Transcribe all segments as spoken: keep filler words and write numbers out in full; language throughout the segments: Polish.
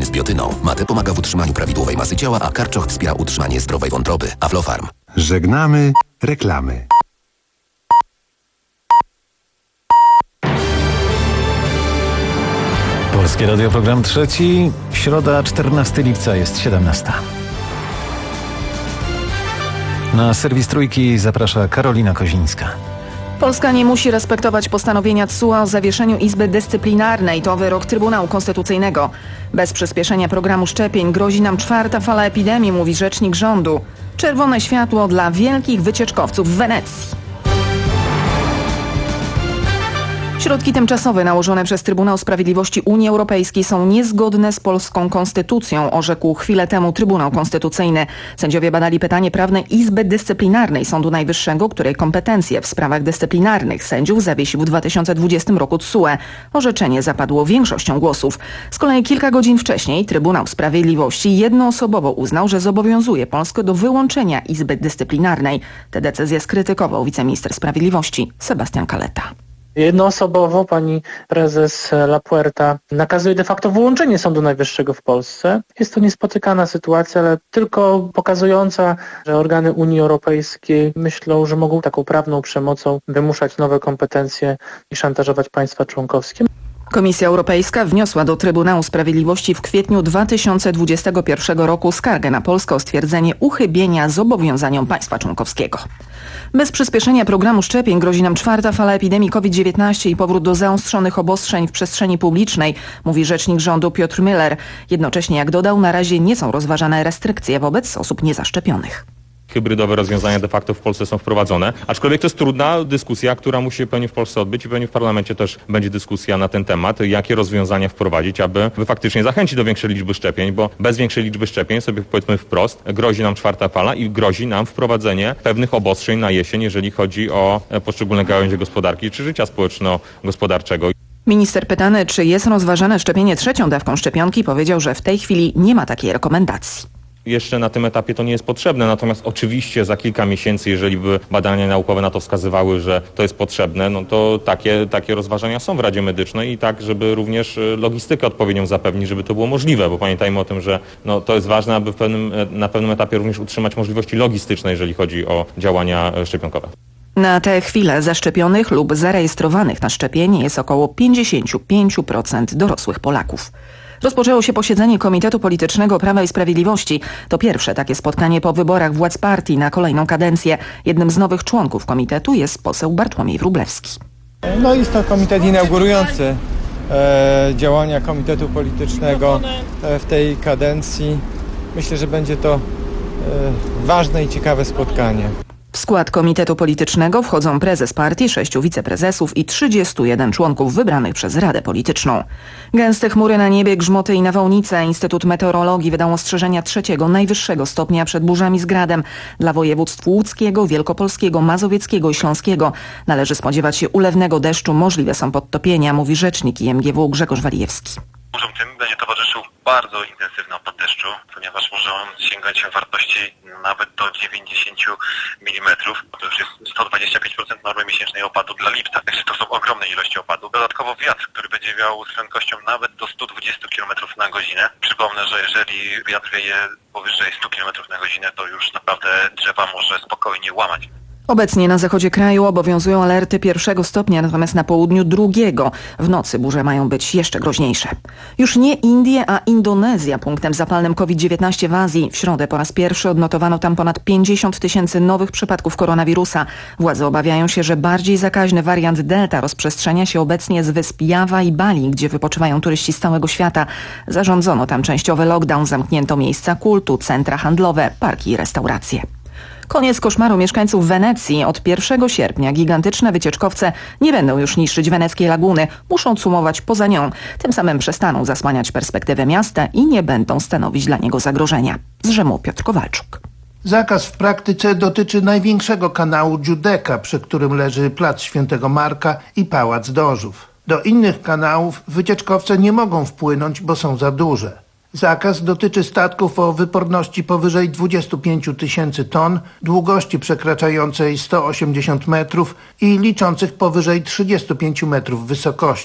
z biotyną. Mate pomaga w utrzymaniu prawidłowej masy ciała, a karczoch wspiera utrzymanie zdrowej wątroby. Aflofarm. Żegnamy reklamy. Polskie Radio, program trzeci. Środa, czternastego lipca, jest siedemnasta. Na serwis Trójki zaprasza Karolina Kozińska. Polska nie musi respektować postanowienia T S U o zawieszeniu Izby Dyscyplinarnej. To wyrok Trybunału Konstytucyjnego. Bez przyspieszenia programu szczepień grozi nam czwarta fala epidemii, mówi rzecznik rządu. Czerwone światło dla wielkich wycieczkowców w Wenecji. Środki tymczasowe nałożone przez Trybunał Sprawiedliwości Unii Europejskiej są niezgodne z polską konstytucją, orzekł chwilę temu Trybunał Konstytucyjny. Sędziowie badali pytanie prawne Izby Dyscyplinarnej Sądu Najwyższego, której kompetencje w sprawach dyscyplinarnych sędziów zawiesił w dwa tysiące dwudziestym roku T S U E. Orzeczenie zapadło większością głosów. Z kolei kilka godzin wcześniej Trybunał Sprawiedliwości jednoosobowo uznał, że zobowiązuje Polskę do wyłączenia Izby Dyscyplinarnej. Tę decyzję skrytykował wiceminister sprawiedliwości Sebastian Kaleta. Jednoosobowo pani prezes Lapuerta nakazuje de facto wyłączenie Sądu Najwyższego w Polsce. Jest to niespotykana sytuacja, ale tylko pokazująca, że organy Unii Europejskiej myślą, że mogą taką prawną przemocą wymuszać nowe kompetencje i szantażować państwa członkowskie. Komisja Europejska wniosła do Trybunału Sprawiedliwości w kwietniu dwa tysiące dwudziestego pierwszego roku skargę na Polskę o stwierdzenie uchybienia zobowiązaniom państwa członkowskiego. Bez przyspieszenia programu szczepień grozi nam czwarta fala epidemii COVID dziewiętnaście i powrót do zaostrzonych obostrzeń w przestrzeni publicznej, mówi rzecznik rządu Piotr Müller. Jednocześnie, jak dodał, na razie nie są rozważane restrykcje wobec osób niezaszczepionych. Hybrydowe rozwiązania de facto w Polsce są wprowadzone, aczkolwiek to jest trudna dyskusja, która musi pewnie w Polsce odbyć i pewnie w parlamencie też będzie dyskusja na ten temat, jakie rozwiązania wprowadzić, aby faktycznie zachęcić do większej liczby szczepień, bo bez większej liczby szczepień, sobie powiedzmy wprost, grozi nam czwarta fala i grozi nam wprowadzenie pewnych obostrzeń na jesień, jeżeli chodzi o poszczególne gałęzie gospodarki czy życia społeczno-gospodarczego. Minister pytany, czy jest rozważane szczepienie trzecią dawką szczepionki, powiedział, że w tej chwili nie ma takiej rekomendacji. Jeszcze na tym etapie to nie jest potrzebne, natomiast oczywiście za kilka miesięcy, jeżeli by badania naukowe na to wskazywały, że to jest potrzebne, no to takie, takie rozważania są w Radzie Medycznej i tak, żeby również logistykę odpowiednią zapewnić, żeby to było możliwe, bo pamiętajmy o tym, że no, to jest ważne, aby w pewnym, na pewnym etapie również utrzymać możliwości logistyczne, jeżeli chodzi o działania szczepionkowe. Na tę chwilę zaszczepionych lub zarejestrowanych na szczepienie jest około pięćdziesiąt pięć procent dorosłych Polaków. Rozpoczęło się posiedzenie Komitetu Politycznego Prawa i Sprawiedliwości. To pierwsze takie spotkanie po wyborach władz partii na kolejną kadencję. Jednym z nowych członków komitetu jest poseł Bartłomiej Wróblewski. No jest to komitet inaugurujący e, działania Komitetu Politycznego e, w tej kadencji. Myślę, że będzie to e, ważne i ciekawe spotkanie. W skład Komitetu Politycznego wchodzą prezes partii, sześciu wiceprezesów i trzydziestu jeden członków wybranych przez Radę Polityczną. Gęste chmury na niebie, grzmoty i nawałnice. Instytut Meteorologii wydał ostrzeżenia trzeciego, najwyższego stopnia przed burzami z gradem. Dla województw łódzkiego, wielkopolskiego, mazowieckiego i śląskiego należy spodziewać się ulewnego deszczu. Możliwe są podtopienia, mówi rzecznik I M G W Grzegorz Walijewski. Burzom tym będzie towarzyszył bardzo intensywny opad deszczu, ponieważ może on sięgać wartości nawet do dziewięćdziesięciu milimetrów. To już jest sto dwadzieścia pięć procent normy miesięcznej opadu dla lipca. Także to są ogromne ilości opadu. Dodatkowo wiatr, który będzie wiał z prędkością nawet do stu dwudziestu kilometrów na godzinę. Przypomnę, że jeżeli wiatr wieje powyżej stu kilometrów na godzinę, to już naprawdę drzewa może spokojnie łamać. Obecnie na zachodzie kraju obowiązują alerty pierwszego stopnia, natomiast na południu drugiego. W nocy burze mają być jeszcze groźniejsze. Już nie Indie, a Indonezja punktem zapalnym COVID dziewiętnaście w Azji. W środę po raz pierwszy odnotowano tam ponad pięćdziesiąt tysięcy nowych przypadków koronawirusa. Władze obawiają się, że bardziej zakaźny wariant Delta rozprzestrzenia się obecnie z wysp Jawa i Bali, gdzie wypoczywają turyści z całego świata. Zarządzono tam częściowy lockdown, zamknięto miejsca kultu, centra handlowe, parki i restauracje. Koniec koszmaru mieszkańców Wenecji. Od pierwszego sierpnia gigantyczne wycieczkowce nie będą już niszczyć weneckiej laguny. Muszą cumować poza nią. Tym samym przestaną zasłaniać perspektywę miasta i nie będą stanowić dla niego zagrożenia. Z Rzymu Piotr Kowalczuk. Zakaz w praktyce dotyczy największego kanału Giudecca, przy którym leży plac Świętego Marka i Pałac Dożów. Do innych kanałów wycieczkowce nie mogą wpłynąć, bo są za duże. Zakaz dotyczy statków o wyporności powyżej dwudziestu pięciu tysięcy ton, długości przekraczającej sto osiemdziesiąt metrów i liczących powyżej trzydziestu pięciu metrów wysokości.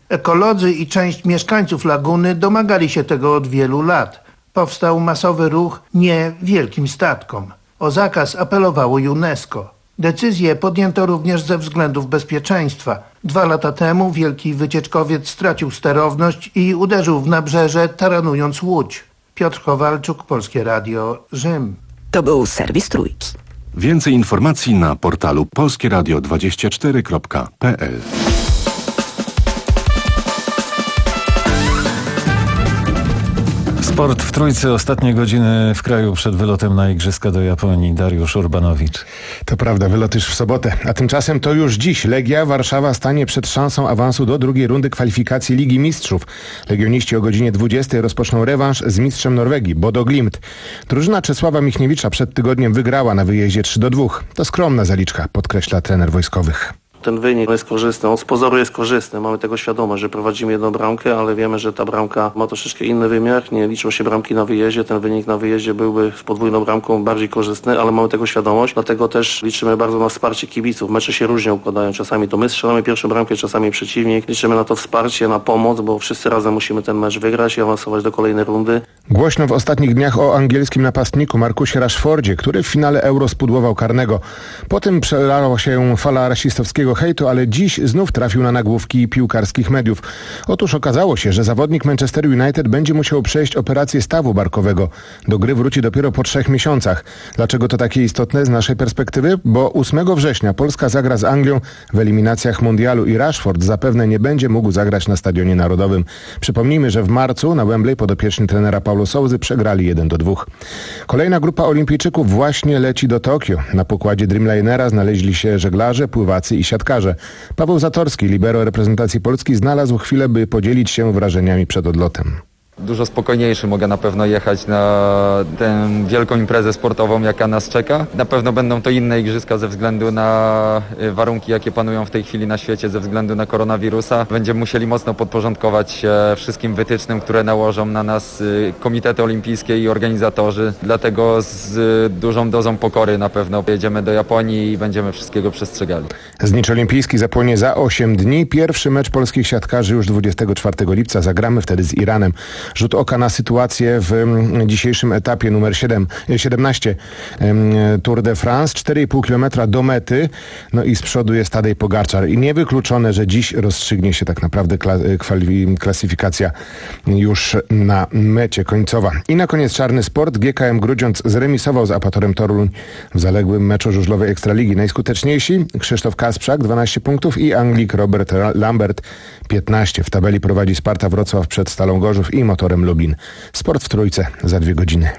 Ekolodzy i część mieszkańców laguny domagali się tego od wielu lat. Powstał masowy ruch Nie wielkim statkom. O zakaz apelowało UNESCO. Decyzję podjęto również ze względów bezpieczeństwa. Dwa lata temu wielki wycieczkowiec stracił sterowność i uderzył w nabrzeże, taranując łódź. Piotr Kowalczuk, Polskie Radio, Rzym. To był serwis Trójki. Więcej informacji na portalu polskieradio dwadzieścia cztery kropka p l. Sport w Trójce. Ostatnie godziny w kraju przed wylotem na Igrzyska do Japonii. Dariusz Urbanowicz. To prawda, wylot już w sobotę. A tymczasem to już dziś Legia Warszawa stanie przed szansą awansu do drugiej rundy kwalifikacji Ligi Mistrzów. Legioniści o godzinie dwudziestej rozpoczną rewanż z mistrzem Norwegii, Bodo Glimt. Drużyna Czesława Michniewicza przed tygodniem wygrała na wyjeździe trzy do dwóch. To skromna zaliczka, podkreśla trener wojskowych. Ten wynik jest korzystny, on z pozoru jest korzystny, mamy tego świadomość, że prowadzimy jedną bramkę, ale wiemy, że ta bramka ma troszeczkę inny wymiar, nie liczą się bramki na wyjeździe, ten wynik na wyjeździe byłby z podwójną bramką bardziej korzystny, ale mamy tego świadomość, dlatego też liczymy bardzo na wsparcie kibiców. Mecze się różnie układają, czasami to my strzelamy pierwszą bramkę, czasami przeciwnik, liczymy na to wsparcie, na pomoc, bo wszyscy razem musimy ten mecz wygrać i awansować do kolejnej rundy. Głośno w ostatnich dniach o angielskim napastniku Marcusie Rashfordzie, który w finale Euro spudłował karnego. Potem przelała się fala rasistowskiego hejtu, ale dziś znów trafił na nagłówki piłkarskich mediów. Otóż okazało się, że zawodnik Manchester United będzie musiał przejść operację stawu barkowego. Do gry wróci dopiero po trzech miesiącach. Dlaczego to takie istotne z naszej perspektywy? Bo ósmego września Polska zagra z Anglią w eliminacjach mundialu i Rashford zapewne nie będzie mógł zagrać na Stadionie Narodowym. Przypomnijmy, że w marcu na Wembley podopieczni trenera Paulo Souzy przegrali jeden do dwóch. Kolejna grupa olimpijczyków właśnie leci do Tokio. Na pokładzie Dreamlinera znaleźli się żeglarze, pływacy i siatkarze. Paweł Zatorski, libero reprezentacji Polski, znalazł chwilę, by podzielić się wrażeniami przed odlotem. Dużo spokojniejszy mogę na pewno jechać na tę wielką imprezę sportową, jaka nas czeka. Na pewno będą to inne igrzyska ze względu na warunki, jakie panują w tej chwili na świecie, ze względu na koronawirusa. Będziemy musieli mocno podporządkować się wszystkim wytycznym, które nałożą na nas komitety olimpijskie i organizatorzy. Dlatego z dużą dozą pokory na pewno jedziemy do Japonii i będziemy wszystkiego przestrzegali. Znicz olimpijski zapłonie za osiem dni. Pierwszy mecz polskich siatkarzy już dwudziestego czwartego lipca. Zagramy wtedy z Iranem. Rzut oka na sytuację w dzisiejszym etapie numer siedem, siedemnaście Tour de France. cztery i pół kilometra do mety. No i z przodu jest Tadej Pogaczar. I niewykluczone, że dziś rozstrzygnie się tak naprawdę klasyfikacja już na mecie końcowa. I na koniec czarny sport. G K M Grudziądz zremisował z Apatorem Toruń w zaległym meczu żużlowej Ekstraligi. Najskuteczniejsi Krzysztof Kasprzak dwanaście punktów i Anglik Robert Lambert piętnaście. W tabeli prowadzi Sparta Wrocław przed Stalą Gorzów i Motorem Lublin. Sport w Trójce za dwie godziny.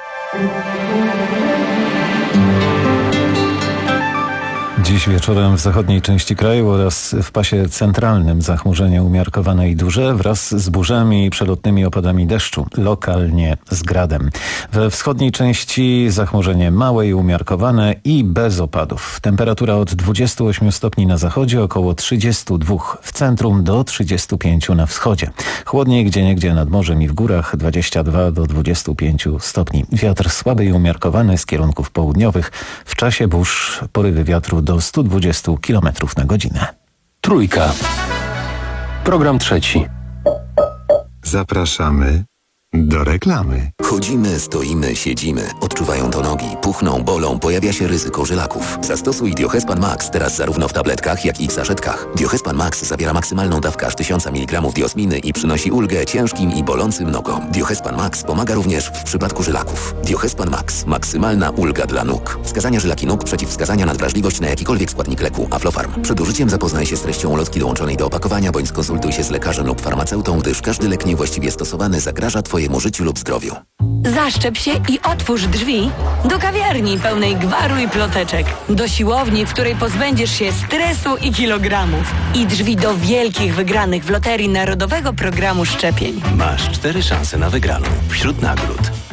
Dziś wieczorem w zachodniej części kraju oraz w pasie centralnym zachmurzenie umiarkowane i duże wraz z burzami i przelotnymi opadami deszczu, lokalnie z gradem. We wschodniej części zachmurzenie małe i umiarkowane i bez opadów. Temperatura od dwudziestu ośmiu stopni na zachodzie, około trzydziestu dwóch w centrum do trzydziestu pięciu na wschodzie. Chłodniej gdzieniegdzie nad morzem i w górach dwadzieścia dwa do dwudziestu pięciu stopni. Wiatr słaby i umiarkowany z kierunków południowych. W czasie burz porywy wiatru do stu dwudziestu kilometrów na godzinę. Trójka. Program trzeci. Zapraszamy do reklamy. Chodzimy, stoimy, siedzimy. Odczuwają to nogi, puchną, bolą, pojawia się ryzyko żylaków. Zastosuj Diohespan Max teraz zarówno w tabletkach, jak i w saszetkach. Diohespan Max zawiera maksymalną dawkę aż tysiąc miligramów diosminy i przynosi ulgę ciężkim i bolącym nogom. Diohespan Max pomaga również w przypadku żylaków. Diohespan Max. Maksymalna ulga dla nóg. Wskazania żylaki nóg, przeciwwskazania na wrażliwość na jakikolwiek składnik leku. Aflofarm. Przed użyciem zapoznaj się z treścią ulotki dołączonej do opakowania bądź skonsultuj się z lekarzem lub farmaceutą, gdyż każdy lek niewłaściwie stosowany zagraża Twojemu życiu lub zdrowiu. Zaszczep się i otwórz drzwi do kawiarni pełnej gwaru i ploteczek. Do siłowni, w której pozbędziesz się stresu i kilogramów. I drzwi do wielkich wygranych w Loterii Narodowego Programu Szczepień. Masz cztery szanse na wygraną. Wśród nagród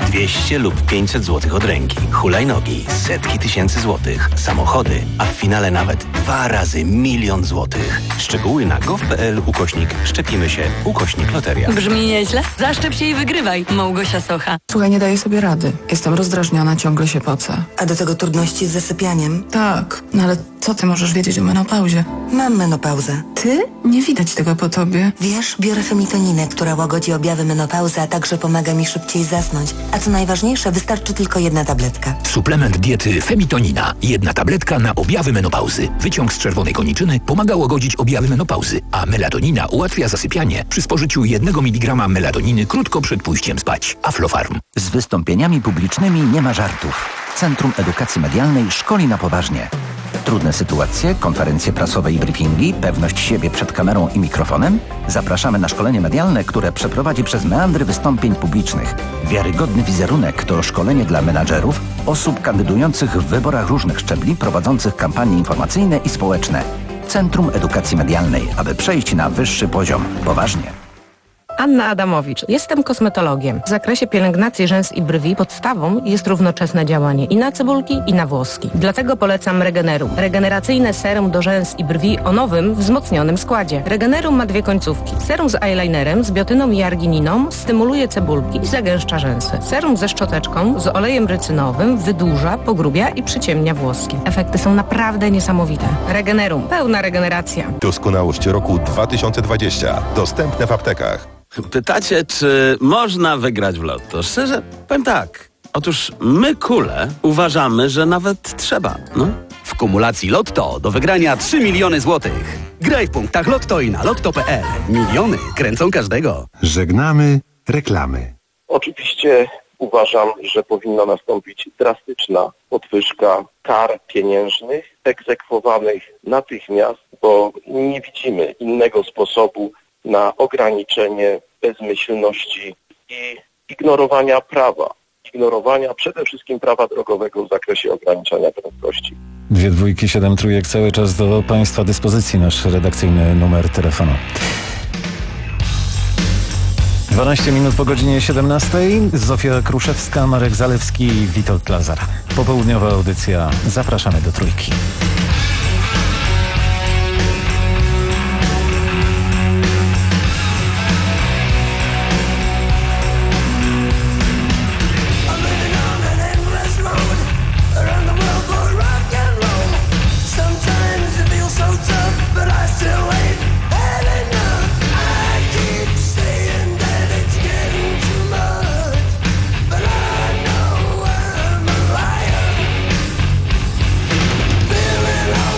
dwieście lub pięćset złotych od ręki. Hulajnogi, setki tysięcy złotych. Samochody, a w finale nawet dwa razy milion złotych. Szczegóły na gov.pl ukośnik szczepimy się, ukośnik loteria. Brzmi nieźle? Zaszczep się i wygrywaj. Małgosia Socha. Słuchaj, nie daję sobie rady. Jestem rozdrażniona, ciągle się pocę. A do tego trudności z zasypianiem? Tak, no ale co ty możesz wiedzieć o menopauzie? Mam menopauzę. Ty? Nie widać tego po tobie. Wiesz, biorę femitoninę, która łagodzi objawy menopauzy, a także pomaga mi szybciej zasnąć. A co najważniejsze, wystarczy tylko jedna tabletka. Suplement diety Femitonina. Jedna tabletka na objawy menopauzy. Wyciąg z czerwonej koniczyny pomaga łagodzić objawy menopauzy, a melatonina ułatwia zasypianie przy spożyciu jednego miligrama melatoniny krótko przed pójściem spać. Aflofarm. Z wystąpieniami publicznymi nie ma żartów. Centrum Edukacji Medialnej szkoli na poważnie. Trudne sytuacje, konferencje prasowe i briefingi, pewność siebie przed kamerą i mikrofonem? Zapraszamy na szkolenie medialne, które przeprowadzi przez meandry wystąpień publicznych. Wiarygodny wizerunek to szkolenie dla menadżerów, osób kandydujących w wyborach różnych szczebli, prowadzących kampanie informacyjne i społeczne. Centrum Edukacji Medialnej, aby przejść na wyższy poziom. Poważnie. Anna Adamowicz. Jestem kosmetologiem. W zakresie pielęgnacji rzęs i brwi podstawą jest równoczesne działanie i na cebulki, i na włoski. Dlatego polecam Regenerum. Regeneracyjne serum do rzęs i brwi o nowym, wzmocnionym składzie. Regenerum ma dwie końcówki. Serum z eyelinerem, z biotyną i argininą stymuluje cebulki i zagęszcza rzęsy. Serum ze szczoteczką, z olejem rycynowym wydłuża, pogrubia i przyciemnia włoski. Efekty są naprawdę niesamowite. Regenerum. Pełna regeneracja. Doskonałość roku dwa tysiące dwudziesty. Dostępne w aptekach. Pytacie, czy można wygrać w lotto? Szczerze, powiem tak. Otóż my, kule, uważamy, że nawet trzeba, no. W kumulacji Lotto do wygrania trzy miliony złotych. Graj w punktach Lotto i na lotto kropka pe el. Miliony kręcą każdego. Żegnamy reklamy. Oczywiście uważam, że powinna nastąpić drastyczna podwyżka kar pieniężnych egzekwowanych natychmiast, bo nie widzimy innego sposobu na ograniczenie bezmyślności i ignorowania prawa. Ignorowania przede wszystkim prawa drogowego w zakresie ograniczania prędkości. Dwie dwójki, siedem trójek, cały czas do Państwa dyspozycji nasz redakcyjny numer telefonu. dwanaście minut po godzinie siedemnastej. Zofia Kruszewska, Marek Zalewski i Witold Lazar. Popołudniowa audycja. Zapraszamy do Trójki. Feeling all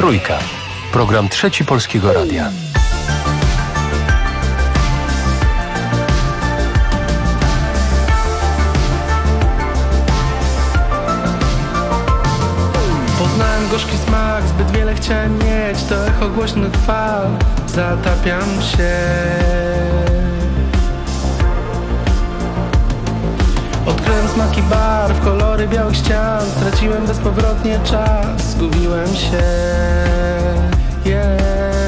Trójka. Program Trzeci Polskiego Radia. Poznałem gorzki smak, zbyt wiele chciałem mieć. To echo głośnych fal, zatapiam się. Odkryłem smaki barw, kolory białych ścian. Straciłem bezpowrotnie czas, zgubiłem się. Yeah.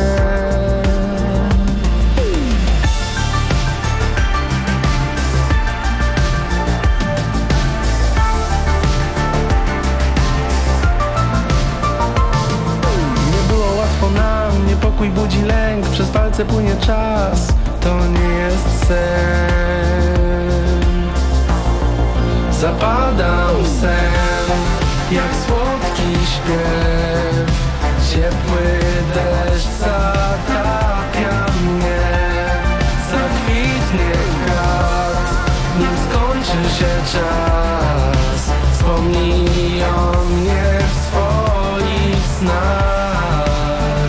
Nie było łatwo nam, niepokój budzi lęk. Przez palce płynie czas, to nie jest sen. Zapadam w sen, jak słodki śpiew. Ciepły deszcz zatapia mnie. Zakwitnie kwiat, nim skończy się czas. Wspomnij o mnie w swoich snach.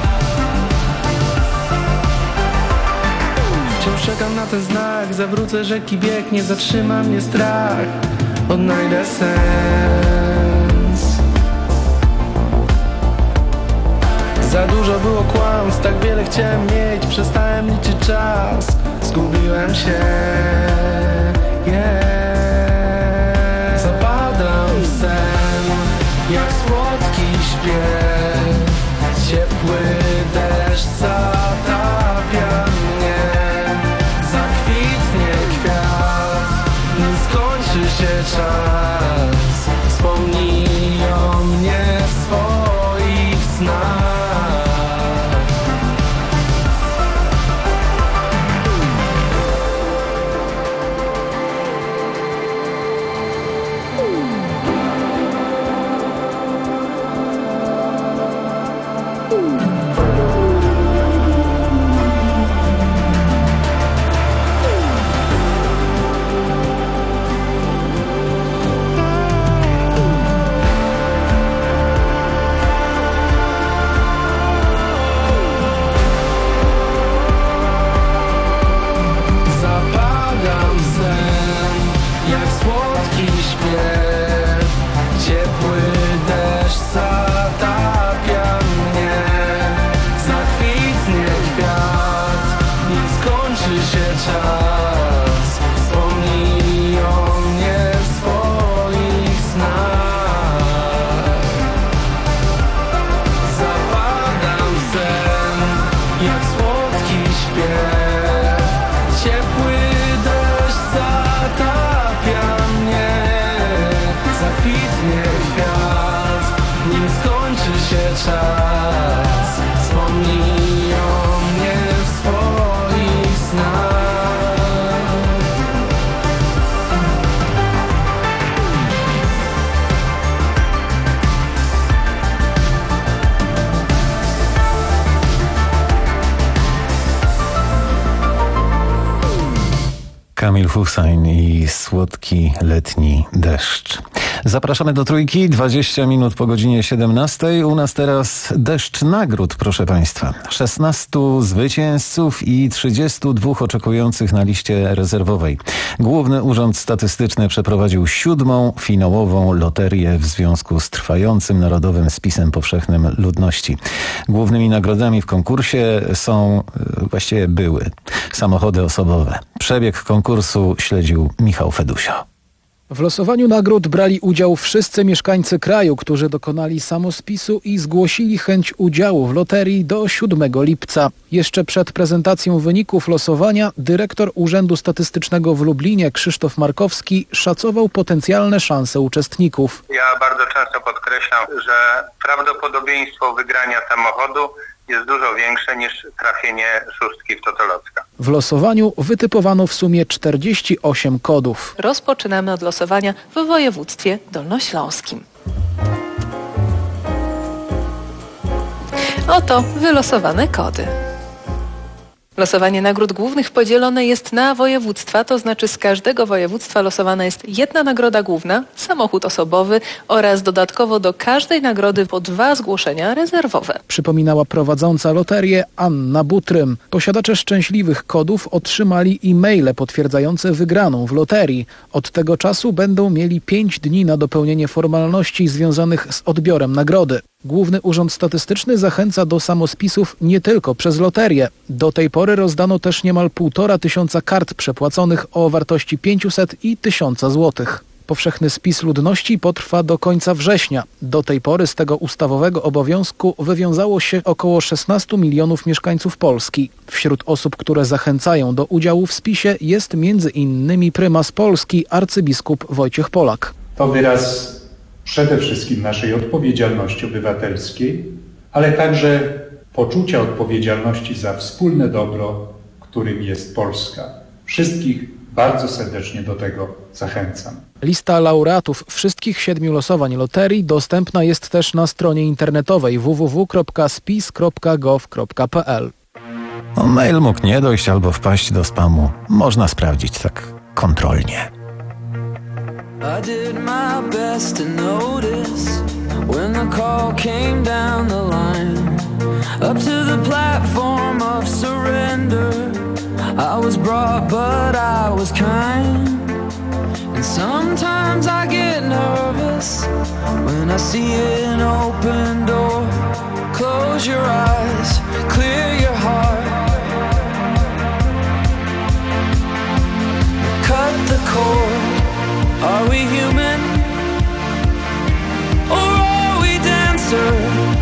Wciąż czekam na ten znak. Zawrócę rzeki bieg, nie zatrzyma mnie strach. Odnajdę sens. Za dużo było kłamstw, tak wiele chciałem mieć. Przestałem liczyć czas, zgubiłem się. Yeah. Zapadam w sen, jak słodki śpiew. Ciepły deszcz zatapia mnie. Zakwitnie kwiat, nim skończy się czas. Wspomnij o mnie w swoich snach. Kamil Hussein i słodki letni deszcz. Zapraszamy do Trójki, dwadzieścia minut po godzinie siedemnastej. U nas teraz deszcz nagród, proszę Państwa. szesnastu zwycięzców i trzydziestu dwóch oczekujących na liście rezerwowej. Główny Urząd Statystyczny przeprowadził siódmą finałową loterię w związku z trwającym Narodowym Spisem Powszechnym Ludności. Głównymi nagrodami w konkursie są, właściwie były, samochody osobowe. Przebieg konkursu śledził Michał Fedusio. W losowaniu nagród brali udział wszyscy mieszkańcy kraju, którzy dokonali samospisu i zgłosili chęć udziału w loterii do siódmego lipca. Jeszcze przed prezentacją wyników losowania dyrektor Urzędu Statystycznego w Lublinie Krzysztof Markowski szacował potencjalne szanse uczestników. Ja bardzo często podkreślam, że prawdopodobieństwo wygrania samochodu jest dużo większe niż trafienie szóstki w Totolocka. W losowaniu wytypowano w sumie czterdzieści osiem kodów. Rozpoczynamy od losowania w województwie dolnośląskim. Oto wylosowane kody. Losowanie nagród głównych podzielone jest na województwa, to znaczy z każdego województwa losowana jest jedna nagroda główna, samochód osobowy oraz dodatkowo do każdej nagrody po dwa zgłoszenia rezerwowe. Przypominała prowadząca loterię Anna Butrym. Posiadacze szczęśliwych kodów otrzymali e-maile potwierdzające wygraną w loterii. Od tego czasu będą mieli pięć dni na dopełnienie formalności związanych z odbiorem nagrody. Główny Urząd Statystyczny zachęca do samospisów nie tylko przez loterię. Do tej pory rozdano też niemal półtora tysiąca kart przepłaconych o wartości pięćset i tysiąc złotych. Powszechny spis ludności potrwa do końca września. Do tej pory z tego ustawowego obowiązku wywiązało się około szesnaście milionów mieszkańców Polski. Wśród osób, które zachęcają do udziału w spisie jest między innymi prymas Polski, arcybiskup Wojciech Polak. To wyraz przede wszystkim naszej odpowiedzialności obywatelskiej, ale także poczucia odpowiedzialności za wspólne dobro, którym jest Polska. Wszystkich bardzo serdecznie do tego zachęcam. Lista laureatów wszystkich siedmiu losowań loterii dostępna jest też na stronie internetowej w w w kropka spis kropka gov kropka p l. O, mail mógł nie dojść albo wpaść do spamu. Można sprawdzić tak kontrolnie. I did my best to notice when the call came down the line. Up to the platform of surrender I was brought but I was kind. And sometimes I get nervous when I see an open door. Close your eyes, clear your heart. Cut the cord. Are we human, or are we dancer?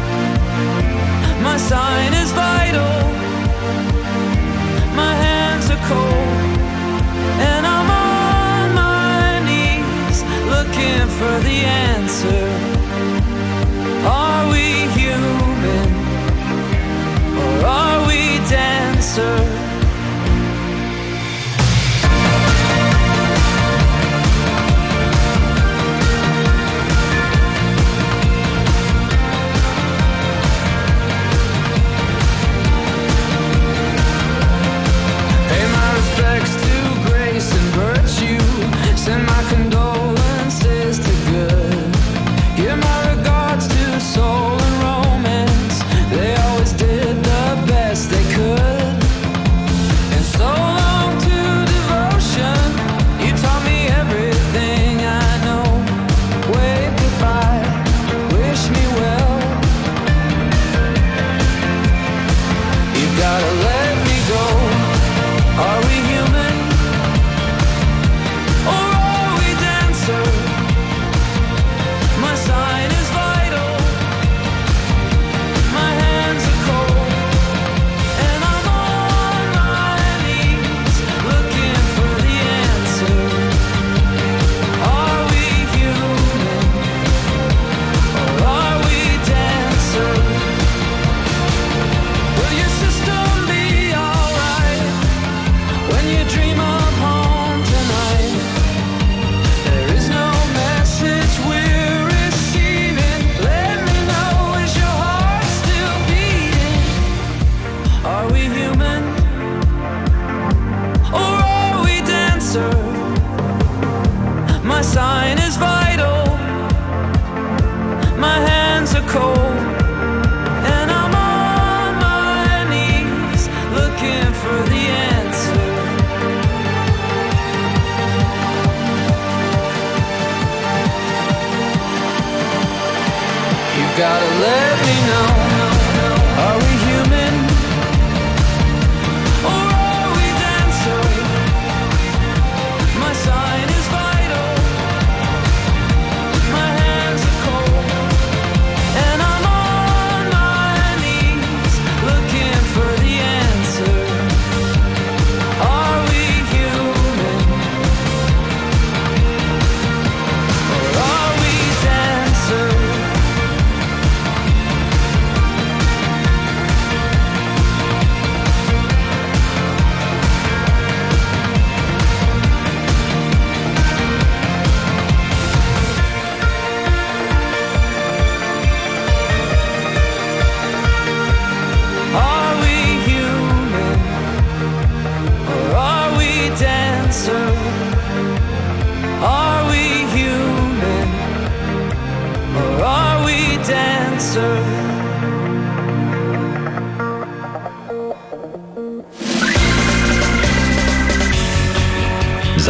My sign is vital, my hands are cold, and I'm on my knees looking for the answer. Are we human, or are we dancer? Send my condolences to good. Give my regards to soul and romance. They always did the best they could. And so long to devotion. You taught me everything I know. Wave goodbye, wish me well. You gotta let me go. Are we human? My sign is vital, my hands are cold, and I'm on my knees looking for the answer. Are we human, or are we dancer? Will your system be alright when you dream of home tonight? There is no message we're receiving. Let me know, is your heart still beating? Are we human, or are we dancer? My sign is vital, my hands are cold, and I'm on my knees looking for the answer. You gotta let me know. Are we human, or are we dancer? My sign is vital, my hands are cold, and I'm on my knees looking for the answer. Are we human, or are we dancer?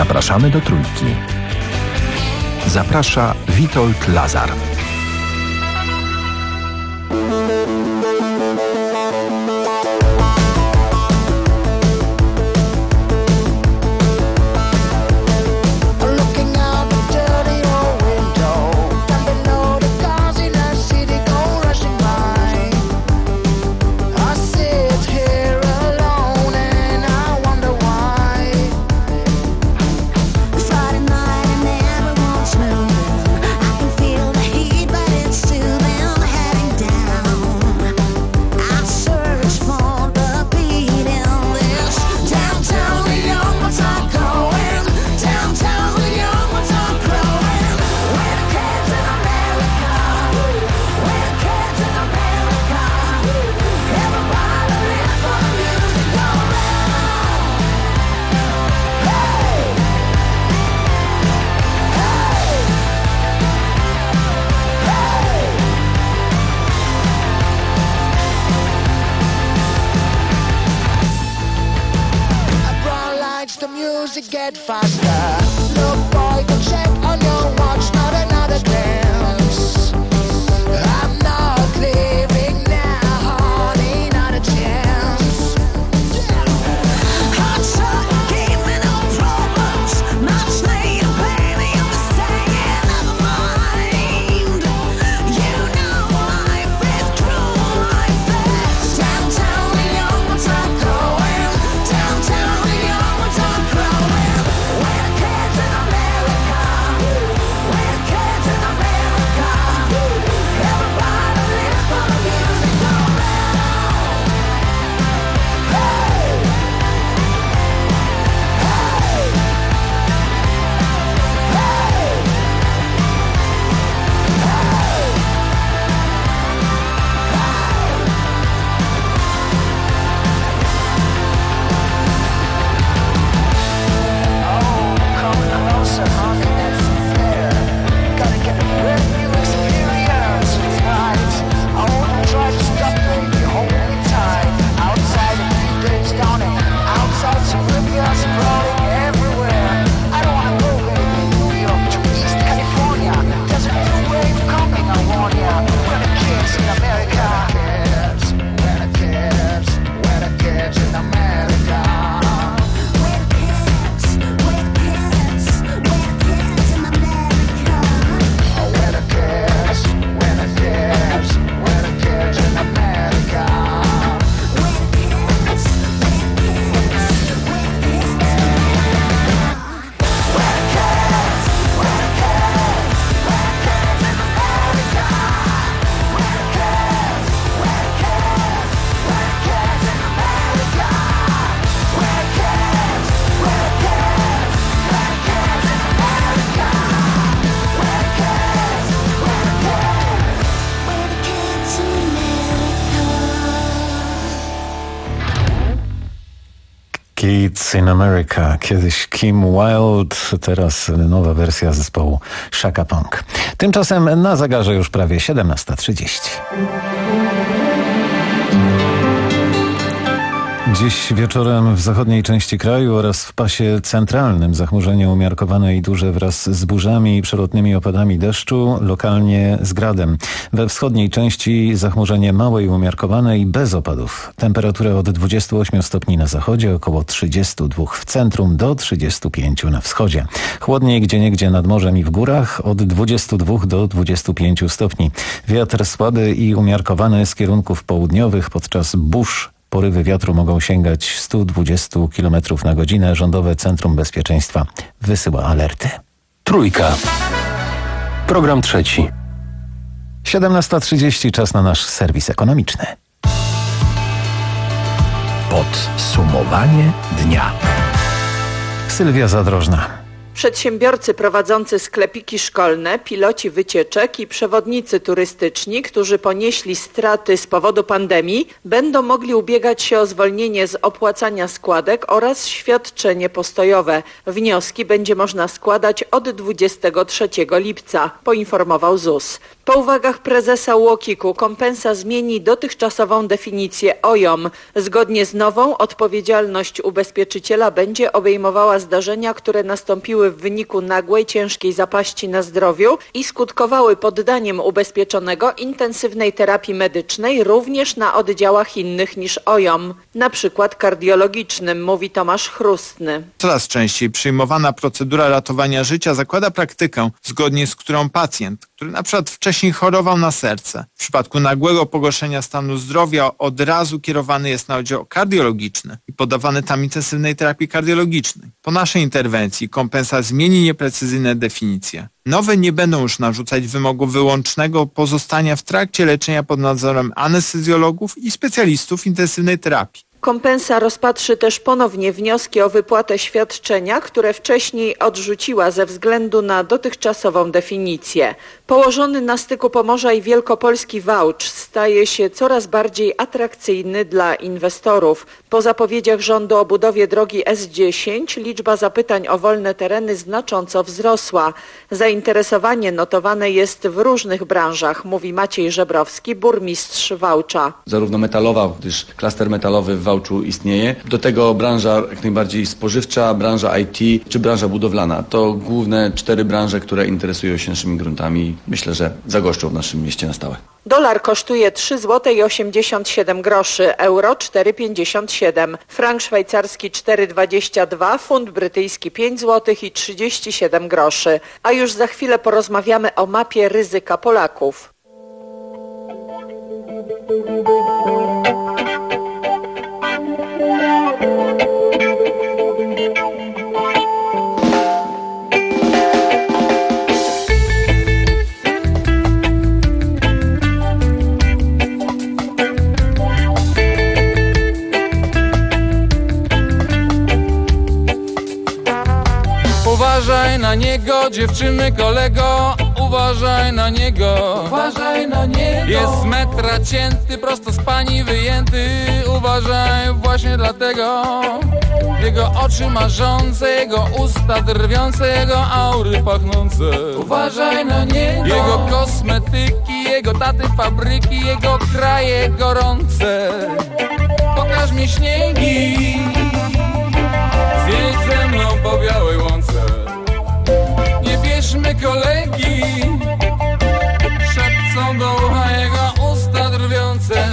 Zapraszamy do Trójki. Zaprasza Witold Lazar. Kids in America. Kiedyś Kim Wilde, teraz nowa wersja zespołu Shaka Punk. Tymczasem na zegarze już prawie siedemnasta trzydzieści. Dziś wieczorem w zachodniej części kraju oraz w pasie centralnym zachmurzenie umiarkowane i duże wraz z burzami i przelotnymi opadami deszczu, lokalnie z gradem. We wschodniej części zachmurzenie małe i umiarkowane i bez opadów. Temperatura od dwudziestu ośmiu stopni na zachodzie, około trzydziestu dwóch w centrum do trzydziestu pięciu na wschodzie. Chłodniej gdzieniegdzie nad morzem i w górach od dwudziestu dwóch do dwudziestu pięciu stopni. Wiatr słaby i umiarkowany z kierunków południowych. Podczas burz porywy wiatru mogą sięgać stu dwudziestu kilometrów na godzinę. Rządowe Centrum Bezpieczeństwa wysyła alerty. Trójka. Program trzeci. siedemnasta trzydzieści, czas na nasz serwis ekonomiczny. Podsumowanie dnia. Sylwia Zadrożna. Przedsiębiorcy prowadzący sklepiki szkolne, piloci wycieczek i przewodnicy turystyczni, którzy ponieśli straty z powodu pandemii, będą mogli ubiegać się o zwolnienie z opłacania składek oraz świadczenie postojowe. Wnioski będzie można składać od dwudziestego trzeciego lipca, poinformował Z U S. Po uwagach prezesa U O K I K-u kompensa zmieni dotychczasową definicję O J O M. Zgodnie z nową odpowiedzialność ubezpieczyciela będzie obejmowała zdarzenia, które nastąpiły w wyniku nagłej, ciężkiej zapaści na zdrowiu i skutkowały poddaniem ubezpieczonego intensywnej terapii medycznej również na oddziałach innych niż O J O M, na przykład kardiologicznym, mówi Tomasz Chrustny. Coraz częściej przyjmowana procedura ratowania życia zakłada praktykę, zgodnie z którą pacjent, który na przykład wcześniej chorował na serce, w przypadku nagłego pogorszenia stanu zdrowia od razu kierowany jest na oddział kardiologiczny i podawany tam intensywnej terapii kardiologicznej. Po naszej interwencji kompensa zmieni nieprecyzyjne definicje. Nowe nie będą już narzucać wymogu wyłącznego pozostania w trakcie leczenia pod nadzorem anestezjologów i specjalistów intensywnej terapii. Kompensa rozpatrzy też ponownie wnioski o wypłatę świadczenia, które wcześniej odrzuciła ze względu na dotychczasową definicję. Położony na styku Pomorza i Wielkopolski Wałcz staje się coraz bardziej atrakcyjny dla inwestorów. Po zapowiedziach rządu o budowie drogi S dziesięć liczba zapytań o wolne tereny znacząco wzrosła. Zainteresowanie notowane jest w różnych branżach, mówi Maciej Żebrowski, burmistrz Wałcza. Zarówno metalowa, gdyż klaster metalowy w Wałczu istnieje. Do tego branża jak najbardziej spożywcza, branża I T czy branża budowlana. To główne cztery branże, które interesują się naszymi gruntami. Myślę, że zagoszczą w naszym mieście na stałe. Dolar kosztuje trzy złote i osiemdziesiąt siedem groszy, euro cztery pięćdziesiąt siedem, frank szwajcarski cztery dwadzieścia dwa, funt brytyjski pięć złotych i trzydzieści siedem groszy. A już za chwilę porozmawiamy o mapie ryzyka Polaków. Uważaj na niego, dziewczyny, kolego, uważaj na niego, uważaj na niego. Jest z metra cięty, prosto z pani wyjęty, uważaj właśnie dlatego. Jego oczy marzące, jego usta drwiące, jego aury pachnące. Uważaj na niego. Jego kosmetyki, jego taty fabryki, jego kraje gorące. Pokaż mi śniegi, zjedź ze mną po białej łące. Nie bierzmy kolegi, szepcą do ucha jego usta drwiące.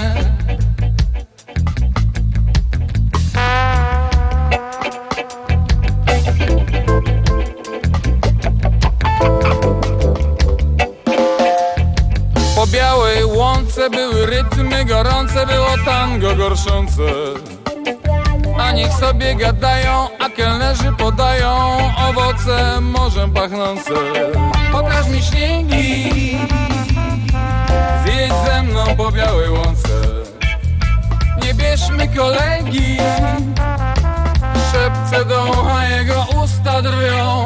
Po białej łące były rytmy gorące, było tango gorszące. A niech sobie gadają, a kelnerzy podają owoce morzem pachnące. Pokaż mi śniegi, zjedź ze mną po białej łące. Nie bierzmy kolegi, szepce do ucha jego usta drwią.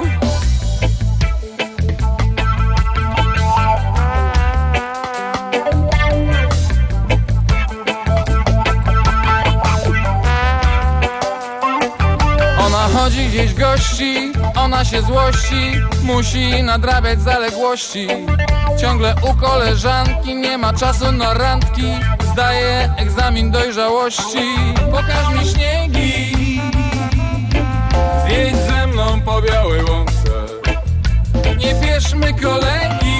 Chodzi gdzieś gości, ona się złości, musi nadrabiać zaległości. Ciągle u koleżanki, nie ma czasu na randki, zdaje egzamin dojrzałości. Pokaż mi śniegi, zjedź ze mną po białej łące. Nie bierzmy kolegi,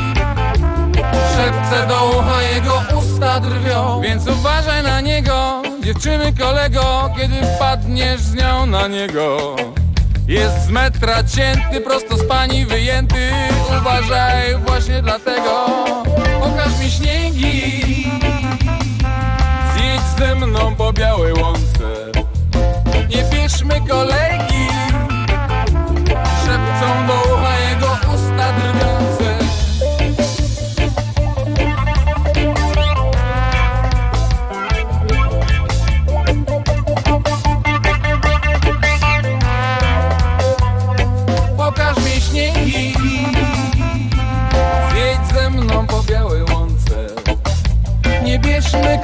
szepce do ucha jego usta drwią. Więc uważaj na niego, dziewczyny, kolego, kiedy wpadniesz z nią na niego. Jest z metra cięty, prosto z pani wyjęty, uważaj właśnie dlatego. Pokaż mi śniegi, zjedź ze mną po białej łące. Nie bierzmy kolegi, szepcą do ucha jego usta drwiące.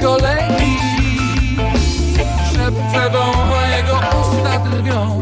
kolegi. Szepce wącha, jego usta drwią.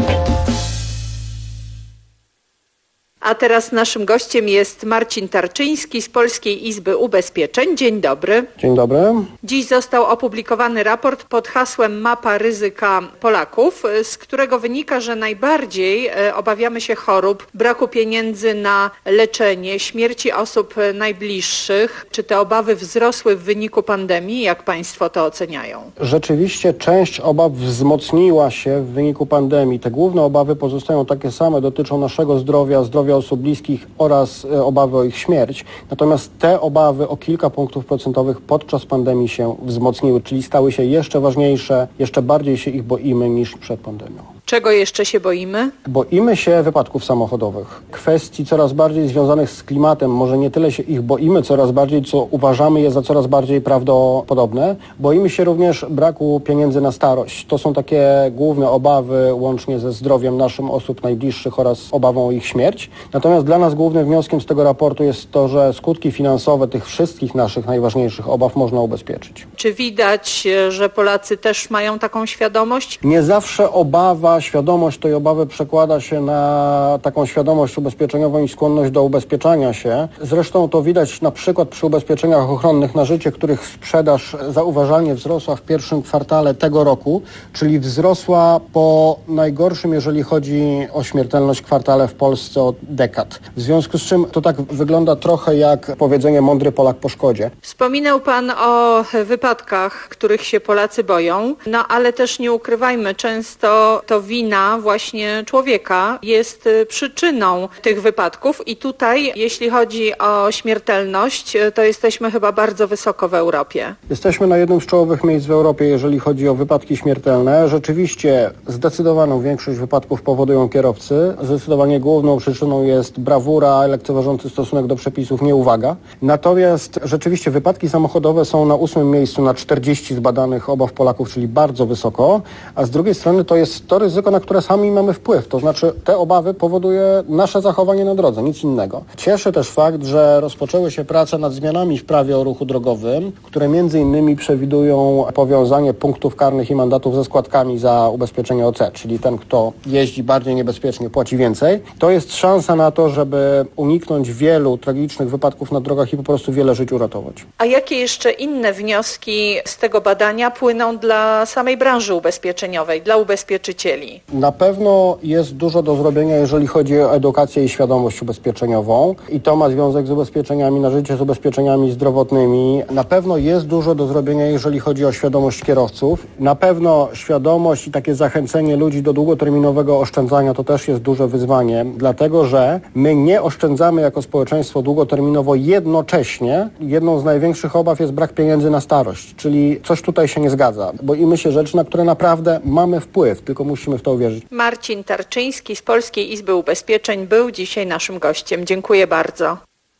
A teraz naszym gościem jest Marcin Tarczyński z Polskiej Izby Ubezpieczeń. Dzień dobry. Dzień dobry. Dziś został opublikowany raport pod hasłem Mapa ryzyka Polaków, z którego wynika, że najbardziej obawiamy się chorób, braku pieniędzy na leczenie, śmierci osób najbliższych. Czy te obawy wzrosły w wyniku pandemii? Jak państwo to oceniają? Rzeczywiście część obaw wzmocniła się w wyniku pandemii. Te główne obawy pozostają takie same, dotyczą naszego zdrowia, zdrowia osób bliskich oraz e, obawy o ich śmierć. Natomiast te obawy o kilka punktów procentowych podczas pandemii się wzmocniły, czyli stały się jeszcze ważniejsze, jeszcze bardziej się ich boimy niż przed pandemią. Czego jeszcze się boimy? Boimy się wypadków samochodowych. Kwestii coraz bardziej związanych z klimatem. Może nie tyle się ich boimy coraz bardziej, co uważamy je za coraz bardziej prawdopodobne. Boimy się również braku pieniędzy na starość. To są takie główne obawy łącznie ze zdrowiem naszym osób najbliższych oraz obawą o ich śmierć. Natomiast dla nas głównym wnioskiem z tego raportu jest to, że skutki finansowe tych wszystkich naszych najważniejszych obaw można ubezpieczyć. Czy widać, że Polacy też mają taką świadomość? Nie zawsze obawa, świadomość tej obawy przekłada się na taką świadomość ubezpieczeniową i skłonność do ubezpieczania się. Zresztą to widać na przykład przy ubezpieczeniach ochronnych na życie, których sprzedaż zauważalnie wzrosła w pierwszym kwartale tego roku, czyli wzrosła po najgorszym, jeżeli chodzi o śmiertelność, kwartale w Polsce od dekad. W związku z czym to tak wygląda trochę jak powiedzenie mądry Polak po szkodzie. Wspominał pan o wypadkach, których się Polacy boją, no ale też nie ukrywajmy, często to wina właśnie człowieka jest przyczyną tych wypadków i tutaj, jeśli chodzi o śmiertelność, to jesteśmy chyba bardzo wysoko w Europie. Jesteśmy na jednym z czołowych miejsc w Europie, jeżeli chodzi o wypadki śmiertelne. Rzeczywiście zdecydowaną większość wypadków powodują kierowcy. Zdecydowanie główną przyczyną jest brawura, lekceważący stosunek do przepisów, nieuwaga. Natomiast rzeczywiście wypadki samochodowe są na ósmym miejscu na czterdzieści zbadanych obaw Polaków, czyli bardzo wysoko, a z drugiej strony to jest to ryzyko, na które sami mamy wpływ. To znaczy te obawy powoduje nasze zachowanie na drodze, nic innego. Cieszy też fakt, że rozpoczęły się prace nad zmianami w prawie o ruchu drogowym, które między innymi przewidują powiązanie punktów karnych i mandatów ze składkami za ubezpieczenie O C, czyli ten, kto jeździ bardziej niebezpiecznie, płaci więcej. To jest szansa na to, żeby uniknąć wielu tragicznych wypadków na drogach i po prostu wiele żyć uratować. A jakie jeszcze inne wnioski z tego badania płyną dla samej branży ubezpieczeniowej, dla ubezpieczycieli? Na pewno jest dużo do zrobienia, jeżeli chodzi o edukację i świadomość ubezpieczeniową i to ma związek z ubezpieczeniami na życie, z ubezpieczeniami zdrowotnymi. Na pewno jest dużo do zrobienia, jeżeli chodzi o świadomość kierowców. Na pewno świadomość i takie zachęcenie ludzi do długoterminowego oszczędzania to też jest duże wyzwanie, dlatego że my nie oszczędzamy jako społeczeństwo długoterminowo jednocześnie. Jedną z największych obaw jest brak pieniędzy na starość, czyli coś tutaj się nie zgadza. Boimy się rzeczy, na które naprawdę mamy wpływ, tylko musimy w to uwierzyć. Marcin Tarczyński z Polskiej Izby Ubezpieczeń był dzisiaj naszym gościem. Dziękuję bardzo.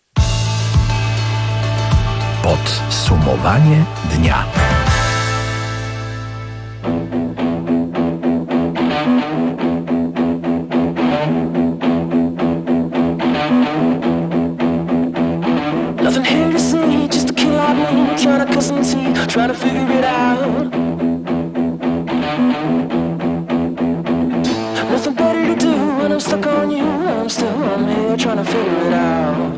Podsumowanie dnia. Nothing here to see, just a kid like me, trying to cut some teeth, trying to figure it out. Nothing better to do when I'm stuck on you. I'm still I'm here trying to figure it out.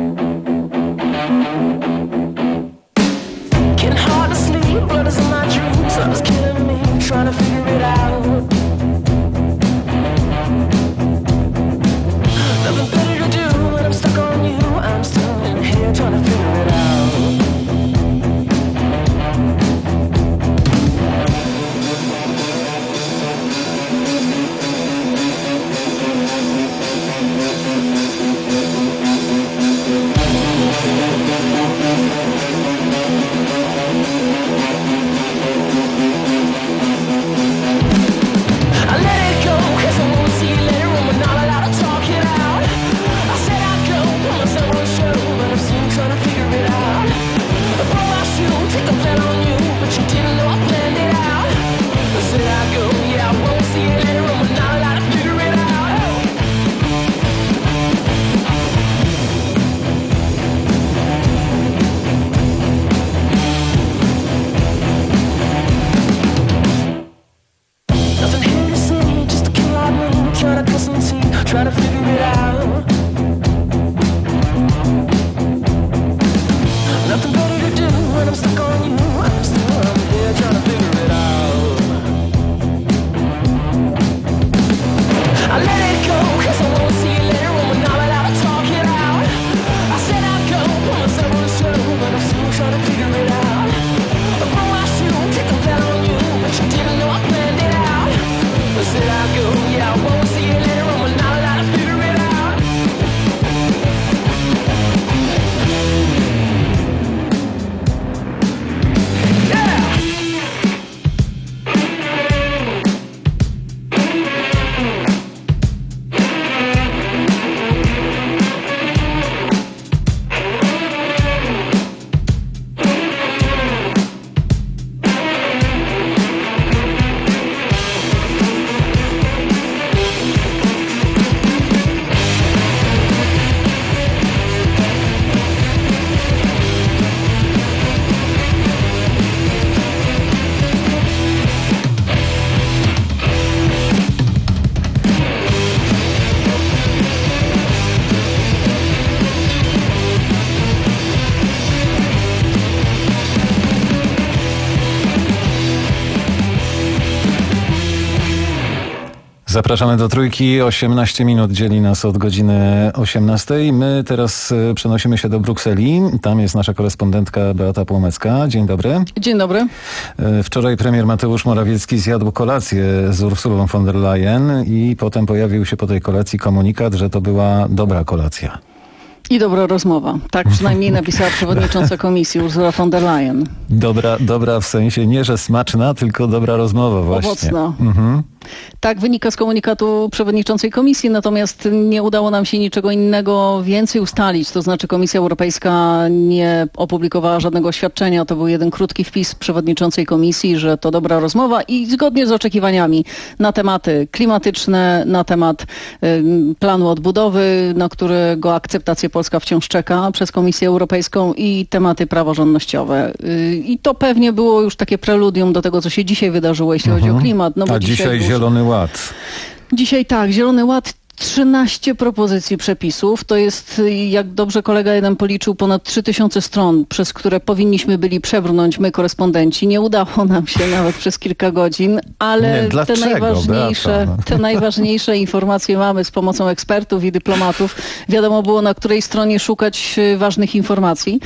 Getting hard to sleep, blood is in my dreams. Love is killing me, trying to figure it out. Nothing better to do when I'm stuck on you. I'm still in here trying to figure it out. try to cut some teeth, try to figure it out. Nothing better to do when I'm stuck on you. I'm still up here trying to figure it out. I let it go, cause I won't see you later when we're not allowed to talk it out. I said I'd go, put myself on the show, but I'm still trying to figure it out. I throw my shoe, take them down on you, but you didn't know I planned it out. I said I'd go, yeah, I won't see you later when we're not allowed to figure it out. Zapraszamy do Trójki. osiemnaście minut dzieli nas od godziny osiemnastej. My teraz przenosimy się do Brukseli. Tam jest nasza korespondentka Beata Płomecka. Dzień dobry. Dzień dobry. Wczoraj premier Mateusz Morawiecki zjadł kolację z Ursulą von der Leyen i potem pojawił się po tej kolacji komunikat, że to była dobra kolacja. I dobra rozmowa. Tak przynajmniej napisała przewodnicząca komisji Ursula von der Leyen. Dobra, dobra w sensie nie, że smaczna, tylko dobra rozmowa właśnie. Owocna. Mhm. Tak wynika z komunikatu przewodniczącej komisji, natomiast nie udało nam się niczego innego więcej ustalić. To znaczy Komisja Europejska nie opublikowała żadnego oświadczenia. To był jeden krótki wpis przewodniczącej komisji, że to dobra rozmowa i zgodnie z oczekiwaniami na tematy klimatyczne, na temat y, planu odbudowy, na którego akceptację Polska wciąż czeka przez Komisję Europejską i tematy praworządnościowe. Y, I to pewnie było już takie preludium do tego, co się dzisiaj wydarzyło, jeśli mhm. chodzi o klimat. No bo A dzisiaj, dzisiaj już... Zielony Ład. Dzisiaj tak, Zielony Ład, trzynaście propozycji przepisów. To jest, jak dobrze kolega jeden policzył, ponad trzy tysiące stron, przez które powinniśmy byli przebrnąć my, korespondenci. Nie udało nam się nawet przez kilka godzin, ale Nie, te, dlaczego, najważniejsze, Beata, no. te najważniejsze informacje mamy z pomocą ekspertów i dyplomatów. Wiadomo było, na której stronie szukać ważnych informacji.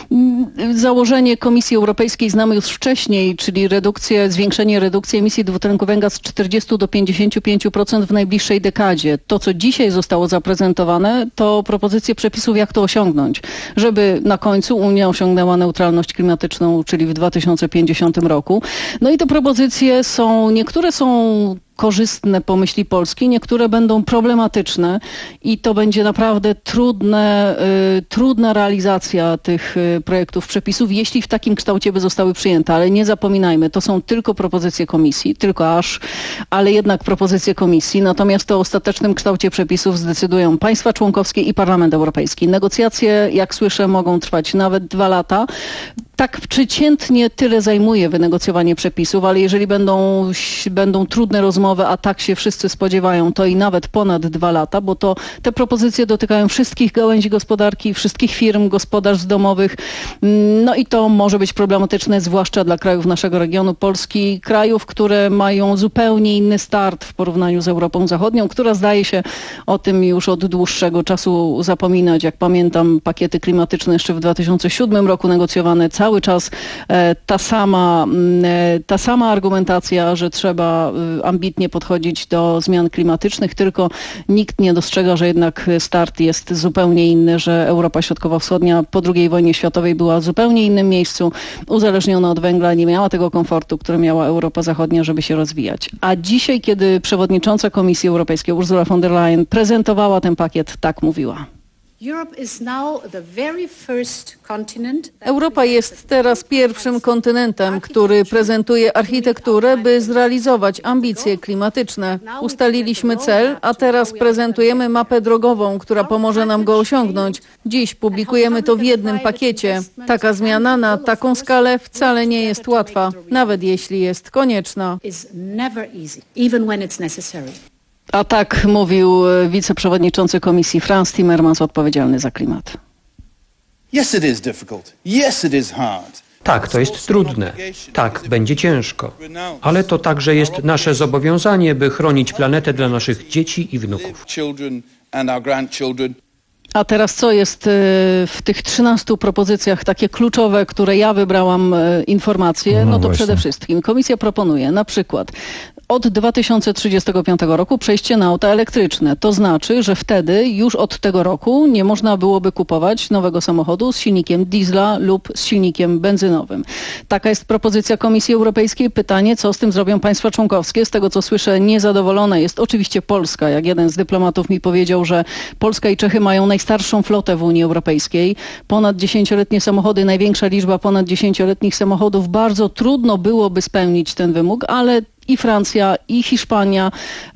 Założenie Komisji Europejskiej znamy już wcześniej, czyli redukcję, zwiększenie redukcji emisji dwutlenku węgla z czterdziestu do pięćdziesięciu pięciu procent w najbliższej dekadzie. To, co dzisiaj zostało zaprezentowane, to propozycje przepisów, jak to osiągnąć, żeby na końcu Unia osiągnęła neutralność klimatyczną, czyli w dwa tysiące pięćdziesiątym roku. No i te propozycje są, niektóre są korzystne po myśli Polski, niektóre będą problematyczne i to będzie naprawdę trudne, y, trudna realizacja tych y, projektów, przepisów, jeśli w takim kształcie by zostały przyjęte. Ale nie zapominajmy, to są tylko propozycje komisji, tylko aż, ale jednak propozycje komisji. Natomiast o ostatecznym kształcie przepisów zdecydują państwa członkowskie i Parlament Europejski. Negocjacje, jak słyszę, mogą trwać nawet dwa lata. Tak przeciętnie tyle zajmuje wynegocjowanie przepisów, ale jeżeli będą, będą trudne rozmowy, a tak się wszyscy spodziewają, to i nawet ponad dwa lata, bo to te propozycje dotykają wszystkich gałęzi gospodarki, wszystkich firm, gospodarstw domowych. No i to może być problematyczne, zwłaszcza dla krajów naszego regionu, Polski, krajów, które mają zupełnie inny start w porównaniu z Europą Zachodnią, która zdaje się o tym już od dłuższego czasu zapominać. Jak pamiętam, pakiety klimatyczne jeszcze w dwa tysiące siódmym roku negocjowane, cały czas e, ta sama, e, ta sama argumentacja, że trzeba e, ambitnie podchodzić do zmian klimatycznych, tylko nikt nie dostrzega, że jednak start jest zupełnie inny, że Europa Środkowo-Wschodnia po drugiej wojnie światowej była w zupełnie innym miejscu, uzależniona od węgla, nie miała tego komfortu, który miała Europa Zachodnia, żeby się rozwijać. A dzisiaj, kiedy przewodnicząca Komisji Europejskiej Ursula von der Leyen prezentowała ten pakiet, tak mówiła. Europa jest teraz pierwszym kontynentem, który prezentuje architekturę, by zrealizować ambicje klimatyczne. Ustaliliśmy cel, a teraz prezentujemy mapę drogową, która pomoże nam go osiągnąć. Dziś publikujemy to w jednym pakiecie. Taka zmiana na taką skalę wcale nie jest łatwa, nawet jeśli jest konieczna. A tak mówił wiceprzewodniczący Komisji Frans Timmermans, odpowiedzialny za klimat. Yes, it is difficult. Yes, it is hard. Tak, to jest trudne. Tak, będzie ciężko. Ale to także jest nasze zobowiązanie, by chronić planetę dla naszych dzieci i wnuków. A teraz co jest w tych trzynastu propozycjach takie kluczowe, które ja wybrałam informacje? No, no to właśnie. Przede wszystkim Komisja proponuje na przykład od dwa tysiące trzydziestego piątego roku przejście na auta elektryczne. To znaczy, że wtedy już od tego roku nie można byłoby kupować nowego samochodu z silnikiem diesla lub z silnikiem benzynowym. Taka jest propozycja Komisji Europejskiej. Pytanie, co z tym zrobią państwa członkowskie? Z tego, co słyszę, niezadowolona jest oczywiście Polska. Jak jeden z dyplomatów mi powiedział, że Polska i Czechy mają najstarszą flotę w Unii Europejskiej. Ponad dziesięcioletnie samochody, największa liczba ponad dziesięcioletnich samochodów. Bardzo trudno byłoby spełnić ten wymóg, ale i Francja, i Hiszpania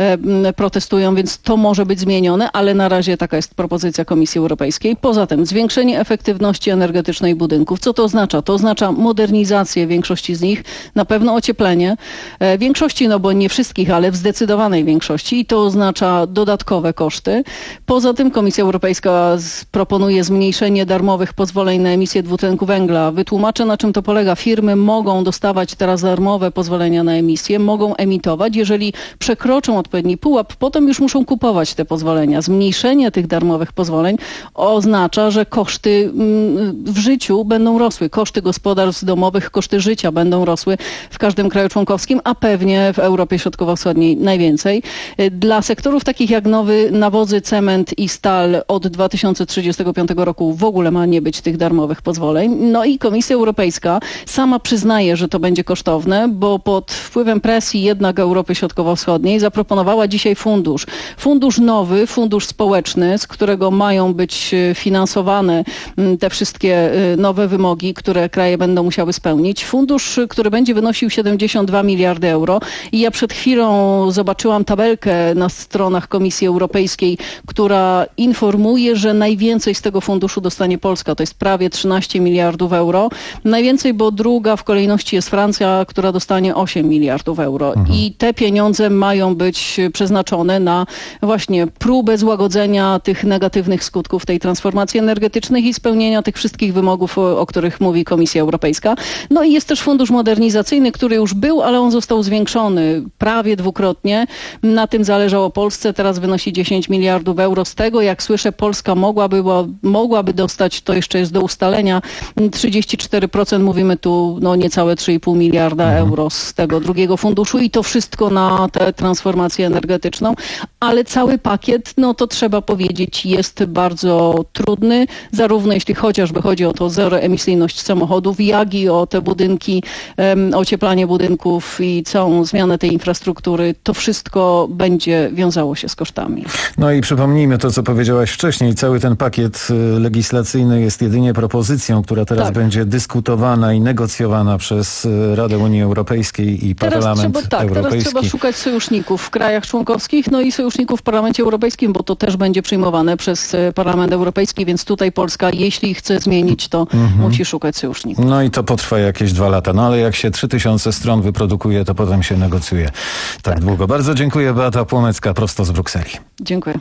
e, protestują, więc to może być zmienione, ale na razie taka jest propozycja Komisji Europejskiej. Poza tym zwiększenie efektywności energetycznej budynków. Co to oznacza? To oznacza modernizację większości z nich, na pewno ocieplenie. E, większości, no bo nie wszystkich, ale w zdecydowanej większości i to oznacza dodatkowe koszty. Poza tym Komisja Europejska z, proponuje zmniejszenie darmowych pozwoleń na emisję dwutlenku węgla. Wytłumaczę, na czym to polega. Firmy mogą dostawać teraz darmowe pozwolenia na emisję, mogą mogą emitować, jeżeli przekroczą odpowiedni pułap, potem już muszą kupować te pozwolenia. Zmniejszenie tych darmowych pozwoleń oznacza, że koszty w życiu będą rosły. Koszty gospodarstw domowych, koszty życia będą rosły w każdym kraju członkowskim, a pewnie w Europie Środkowo-Wschodniej najwięcej. Dla sektorów takich jak nowy nawozy, cement i stal od dwa tysiące trzydziestego piątego roku w ogóle ma nie być tych darmowych pozwoleń. No i Komisja Europejska sama przyznaje, że to będzie kosztowne, bo pod wpływem presji jednak Europy Środkowo-Wschodniej zaproponowała dzisiaj fundusz. Fundusz nowy, fundusz społeczny, z którego mają być finansowane te wszystkie nowe wymogi, które kraje będą musiały spełnić. Fundusz, który będzie wynosił siedemdziesiąt dwa miliardy euro. I ja przed chwilą zobaczyłam tabelkę na stronach Komisji Europejskiej, która informuje, że najwięcej z tego funduszu dostanie Polska. To jest prawie trzynaście miliardów euro. Najwięcej, bo druga w kolejności jest Francja, która dostanie osiem miliardów euro. Mhm. I te pieniądze mają być przeznaczone na właśnie próbę złagodzenia tych negatywnych skutków tej transformacji energetycznej i spełnienia tych wszystkich wymogów, o, o których mówi Komisja Europejska. No i jest też fundusz modernizacyjny, który już był, ale on został zwiększony prawie dwukrotnie. Na tym zależało Polsce. Teraz wynosi dziesięć miliardów euro. Z tego, jak słyszę, Polska mogłaby, mogłaby dostać, to jeszcze jest do ustalenia, trzydzieści cztery procent, mówimy tu no niecałe trzy i pół miliarda mhm. euro z tego drugiego funduszu i to wszystko na tę transformację energetyczną, ale cały pakiet, no to trzeba powiedzieć, jest bardzo trudny, zarówno jeśli chociażby chodzi o to zeroemisyjność samochodów, jak i o te budynki, um, ocieplanie budynków i całą zmianę tej infrastruktury. To wszystko będzie wiązało się z kosztami. No i przypomnijmy to, co powiedziałaś wcześniej. Cały ten pakiet legislacyjny jest jedynie propozycją, która teraz tak. będzie dyskutowana i negocjowana przez Radę Unii Europejskiej i teraz Parlament trzeba, tak, Europejski. Teraz trzeba szukać sojuszników w krajach członkowskich, no i sojuszników w Parlamencie Europejskim, bo to też będzie przyjmowane przez Parlament Europejski, więc tutaj Polska, jeśli chce zmienić, to mhm. musi szukać sojuszników. No i to potrwa jakieś dwa lata. No ale jak się trzy tysiące stron wyprodukuje, to potem się negocjuje tak, tak długo. Bardzo dziękuję. Beata Płomecka, prosto z Brukseli. Dziękuję.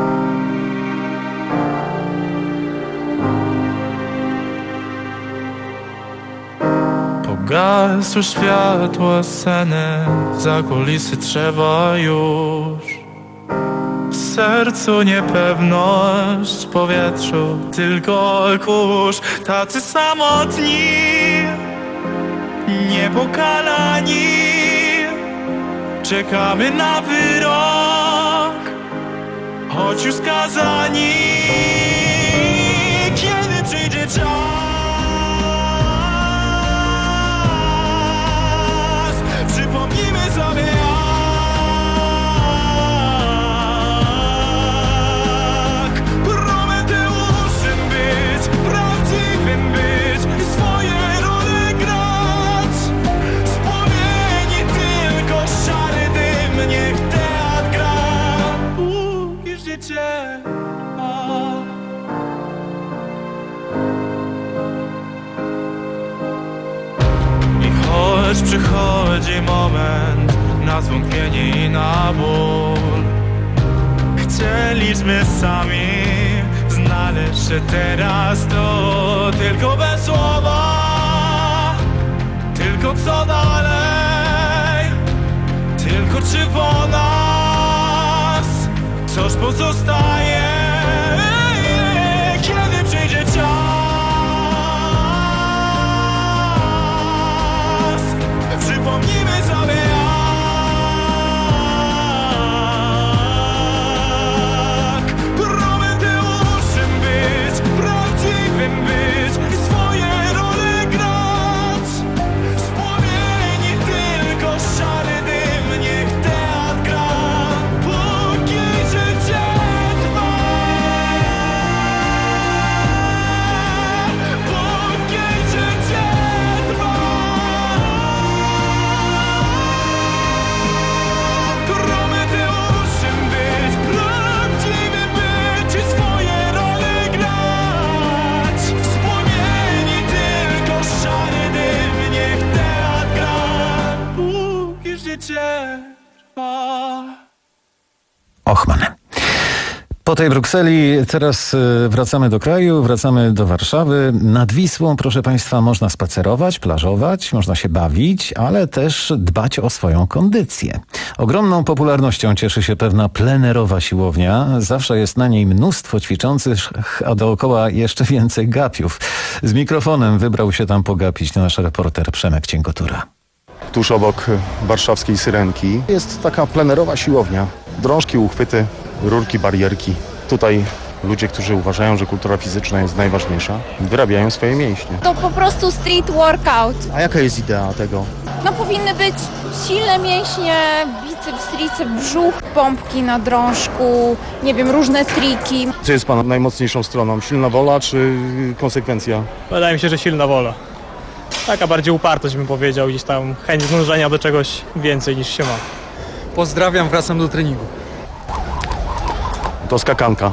Pogasły światła sceny, za kulisy trzeba już. W sercu niepewność, w powietrzu tylko kurz. Tacy samotni, niepokalani, czekamy na wyrok, choć już skazani. Kiedy przyjdzie czas, przypomnijmy sobie jak Prometeuszem być, prawdziwym być i swoje role grać. Z płomieni tylko szary dym, niech teatr gra. Uuu, już życie. Choć przychodzi moment na zwątpienie i na ból, Idźmy sami, znaleźć się teraz to tylko bez słowa. Tylko co dalej? Tylko czy po nas coś pozostaje? Kiedy przyjdzie czas? Przypomnijmy sobie jak Promeuszem być, prawdziwym być i swoje role grać. Z płomieni tylko szary dym, niech teatr gra, póki życie trwa. Póki życie trwa. Promeuszem być, prawdziwy być i swoje role grać. Z płomieni tylko szary dym, niech teatr gra, póki życie trwa. Ochman. Po tej Brukseli teraz y, wracamy do kraju, wracamy do Warszawy. Nad Wisłą, proszę Państwa, można spacerować, plażować, można się bawić, ale też dbać o swoją kondycję. Ogromną popularnością cieszy się pewna plenerowa siłownia. Zawsze jest na niej mnóstwo ćwiczących, a dookoła jeszcze więcej gapiów. Z mikrofonem wybrał się tam pogapić nasz reporter Przemek Cienkotura. Tuż obok warszawskiej Syrenki jest taka plenerowa siłownia. Drążki, uchwyty, rurki, barierki. Tutaj ludzie, którzy uważają, że kultura fizyczna jest najważniejsza, wyrabiają swoje mięśnie. To po prostu street workout. A jaka jest idea tego? No powinny być silne mięśnie, biceps, triceps, brzuch, pompki na drążku, nie wiem, różne triki. Co jest Pana najmocniejszą stroną? Silna wola czy konsekwencja? Wydaje mi się, że silna wola. Taka bardziej upartość bym powiedział, gdzieś tam chęć dążenia do czegoś więcej niż się ma. Pozdrawiam, wracam do treningu. To skakanka.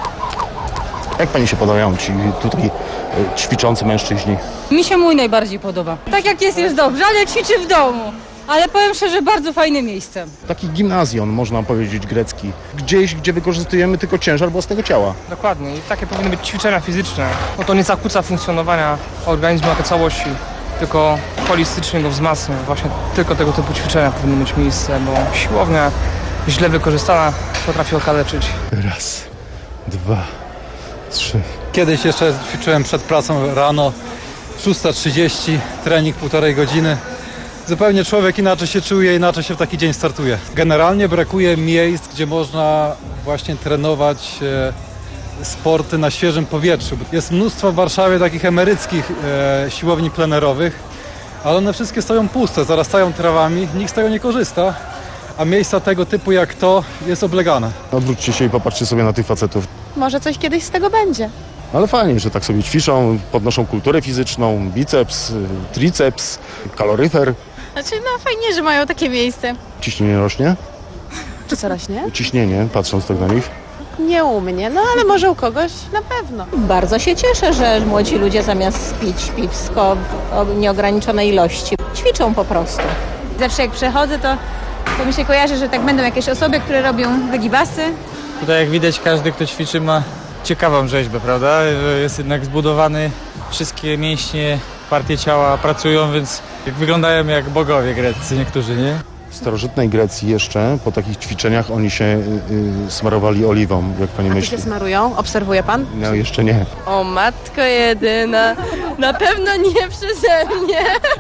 Jak Pani się podobają ci tutaj ćwiczący mężczyźni? Mi się mój najbardziej podoba. Tak jak jest, jest dobrze, ale ćwiczy w domu. Ale powiem szczerze, bardzo fajne miejsce. Taki gimnazjon, można powiedzieć, grecki. Gdzieś, gdzie wykorzystujemy tylko ciężar własnego ciała. Dokładnie. I takie powinny być ćwiczenia fizyczne. Bo to nie zakłóca funkcjonowania organizmu jako całości, tylko holistycznie go wzmacnia. Właśnie tylko tego typu ćwiczenia powinny mieć miejsce, bo siłownia źle wykorzystana potrafi okaleczyć. Raz, dwa, trzy. Kiedyś jeszcze ćwiczyłem przed pracą rano, szósta trzydzieści, trening półtorej godziny. Zupełnie człowiek inaczej się czuje, inaczej się w taki dzień startuje. Generalnie brakuje miejsc, gdzie można właśnie trenować e, sporty na świeżym powietrzu. Jest mnóstwo w Warszawie takich emeryckich e, siłowni plenerowych, ale one wszystkie stoją puste, zarastają trawami, nikt z tego nie korzysta, a miejsca tego typu jak to jest oblegane. Odwróćcie się i popatrzcie sobie na tych facetów. Może coś kiedyś z tego będzie. Ale fajnie, że tak sobie ćwiczą, podnoszą kulturę fizyczną, biceps, triceps, kaloryfer. Znaczy, no fajnie, że mają takie miejsce. Ciśnienie rośnie? Czy co rośnie? Ciśnienie, patrząc tak na nich. Nie u mnie, no ale może u kogoś na pewno. Bardzo się cieszę, że młodzi ludzie zamiast pić piwsko w nieograniczonej ilości ćwiczą po prostu. Zawsze jak przechodzę, to, to mi się kojarzy, że tak będą jakieś osoby, które robią wygibasy. Tutaj jak widać, każdy, kto ćwiczy, ma ciekawą rzeźbę, prawda? Jest jednak zbudowany, wszystkie mięśnie, partie ciała pracują, więc wyglądają jak bogowie greccy niektórzy, nie? W starożytnej Grecji jeszcze po takich ćwiczeniach oni się y, y, smarowali oliwą, jak Pani A myśli. ty się smarują? Obserwuje Pan? No jeszcze nie. O matko jedyna, na pewno nie przeze mnie.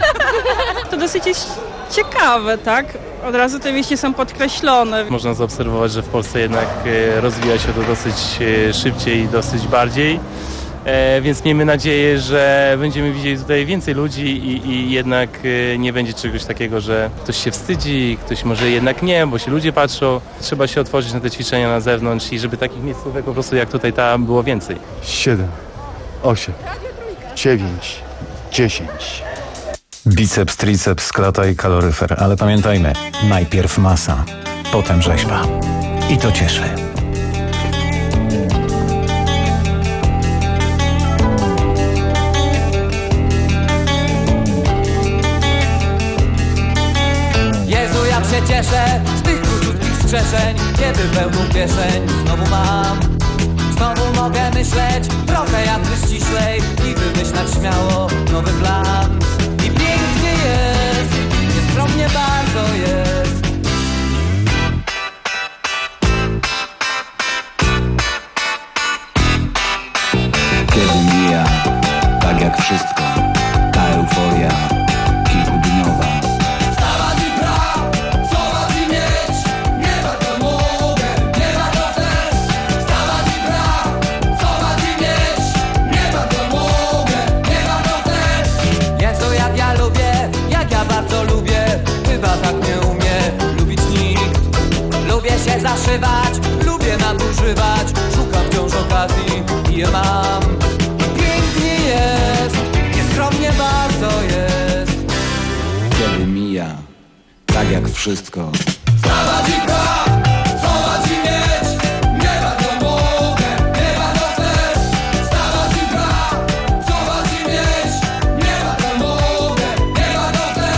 To dosyć jest ciekawe, tak? Od razu te mięśnie są podkreślone. Można zaobserwować, że w Polsce jednak e, rozwija się to dosyć e, szybciej i dosyć bardziej. E, więc miejmy nadzieję, że będziemy widzieli tutaj więcej ludzi i, i jednak e, nie będzie czegoś takiego, że ktoś się wstydzi, ktoś może jednak nie, bo się ludzie patrzą. Trzeba się otworzyć na te ćwiczenia na zewnątrz i żeby takich miejscówek po prostu jak tutaj ta było więcej. Siedem, osiem, dziewięć, dziesięć. Biceps, triceps, klata i kaloryfer. Ale pamiętajmy, najpierw masa, potem rzeźba. I to cieszy. Jezu, jak się cieszę z tych króciutkich wskrzeszeń, kiedy pełną kieszeń znowu mam. Znowu mogę myśleć trochę jakby ściślej i wymyślać śmiało nowy plan. I pięknie jest, nieskromnie bardzo jest. Kiedy mija, tak jak wszystko, ta euforia kilkudniowa. Wstawać i pracować i mieć, nie bardzo mogę, nie bardzo chcę. Wstawać i pracować i mieć, nie bardzo mogę, nie bardzo chcę. Jezu, jak ja lubię, jak ja bardzo lubię, chyba tak nie umie lubić nikt. Lubię się zaszywać, lubię nadużywać, szukam wciąż okazji i je mam. Pięknie jest, nieskromnie bardzo jest. Kiedy mija, tak jak wszystko. Wstawać i pracować i mieć, nie bardzo mogę, nie bardzo chcę. Wstawać i pracować i mieć, nie bardzo mogę, nie bardzo chcę.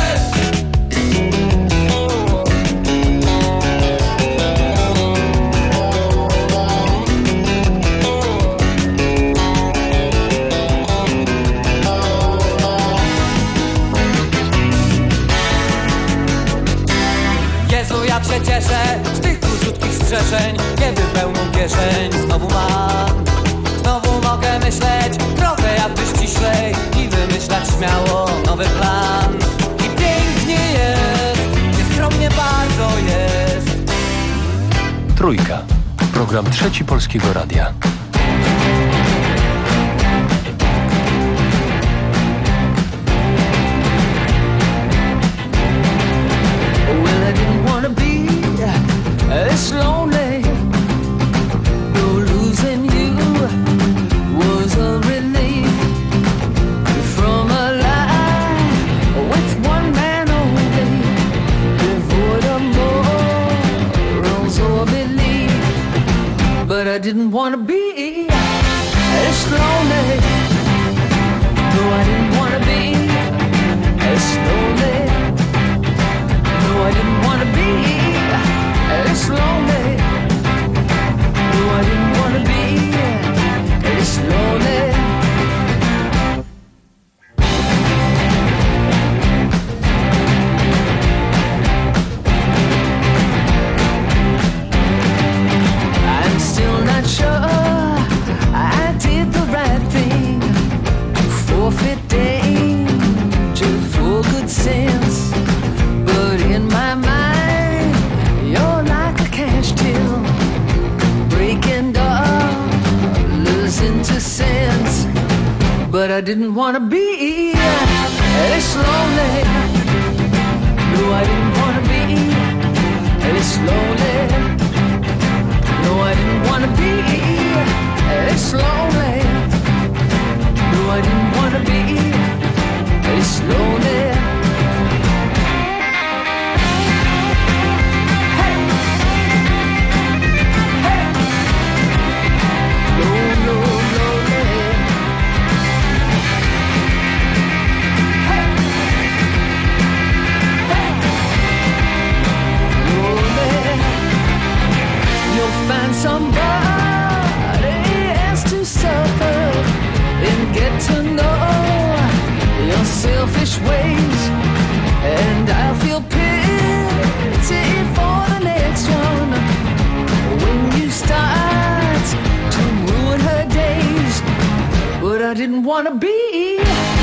Jezu, jak się cieszę z tych króciutkich strzeszeń, kiedy pełną kieszeń znowu mam. Znowu mogę myśleć trochę jakby ściślej i wymyślać śmiało nowy plan. I pięknie jest, nieskromnie bardzo jest. Trójka. Program Trzeci Polskiego Radia. Well, I didn't wanna be this lonely. Though losing you was a relief from a life with one man only, devoid of morals or belief. But I didn't wanna be this lonely. No, I didn't wanna be this lonely. No, I didn't wanna be this lonely. No, I didn't wanna be this lonely. I'm still not sure I did the right thing, forfeit danger for good sense. But in my mind, you're like a cash till, breaking dollars into cents. But I didn't wanna be this lonely. No, I didn't wanna be this lonely. No, I didn't wanna be this lonely. No, I didn't wanna be this lonely. Find somebody else to suffer and get to know your selfish ways, and I'll feel pity for the next one when you start to ruin her days. But I didn't wanna be